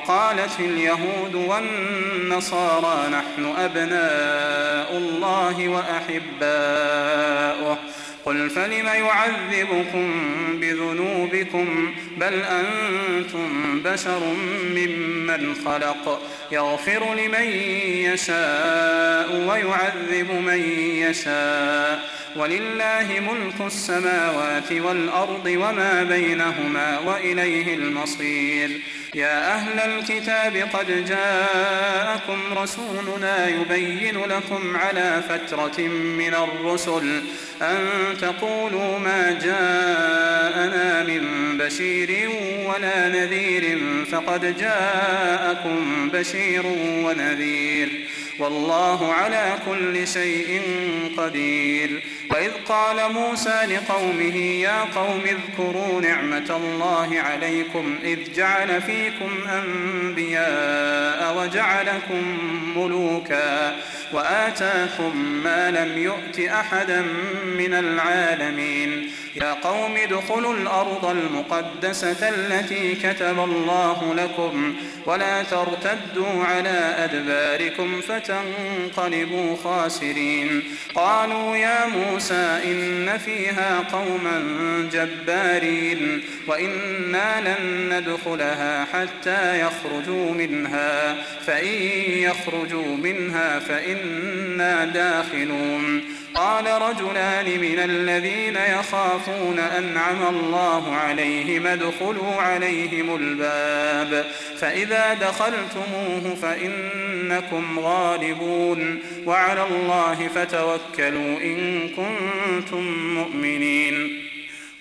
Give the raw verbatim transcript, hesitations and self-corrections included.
وقالت اليهود والنصارى نحن أبناء الله وأحباؤه قل فلم يعذبكم بذنوبكم بل أنتم بشر ممن خلق يغفر لمن يشاء ويعذب من يشاء ولله ملك السماوات والأرض وما بينهما وإليه المصير. يا أهل الكتاب قد جاءكم رسولنا يبين لكم على فترة من الرسل أن تقولوا ما جاءنا من بشير ولا نذير فقد جاءكم بشير ونذير والله على كل شيء قدير. وإذ قال موسى لقومه يا قوم اذكروا نعمة الله عليكم إذ جعل فيكم أنبياء وجعلكم ملوكا وآتاكم ما لم يؤت أحدا من العالمين. يا قوم ادخلوا الأرض المقدسة التي كتب الله لكم ولا ترتدوا على أدباركم فتنقلبوا خاسرين. قالوا يا موسى إن فيها قوما جبارين وإنا لن ندخلها حتى يخرجوا منها فإن يخرجوا منها فإنا داخلون. قال رجلان من الذين يخافون أنعم الله عليهم ادخلوا عليهم الباب فإذا دخلتموه فإنكم غالبون وعلى الله فتوكلوا إن كنتم مؤمنين.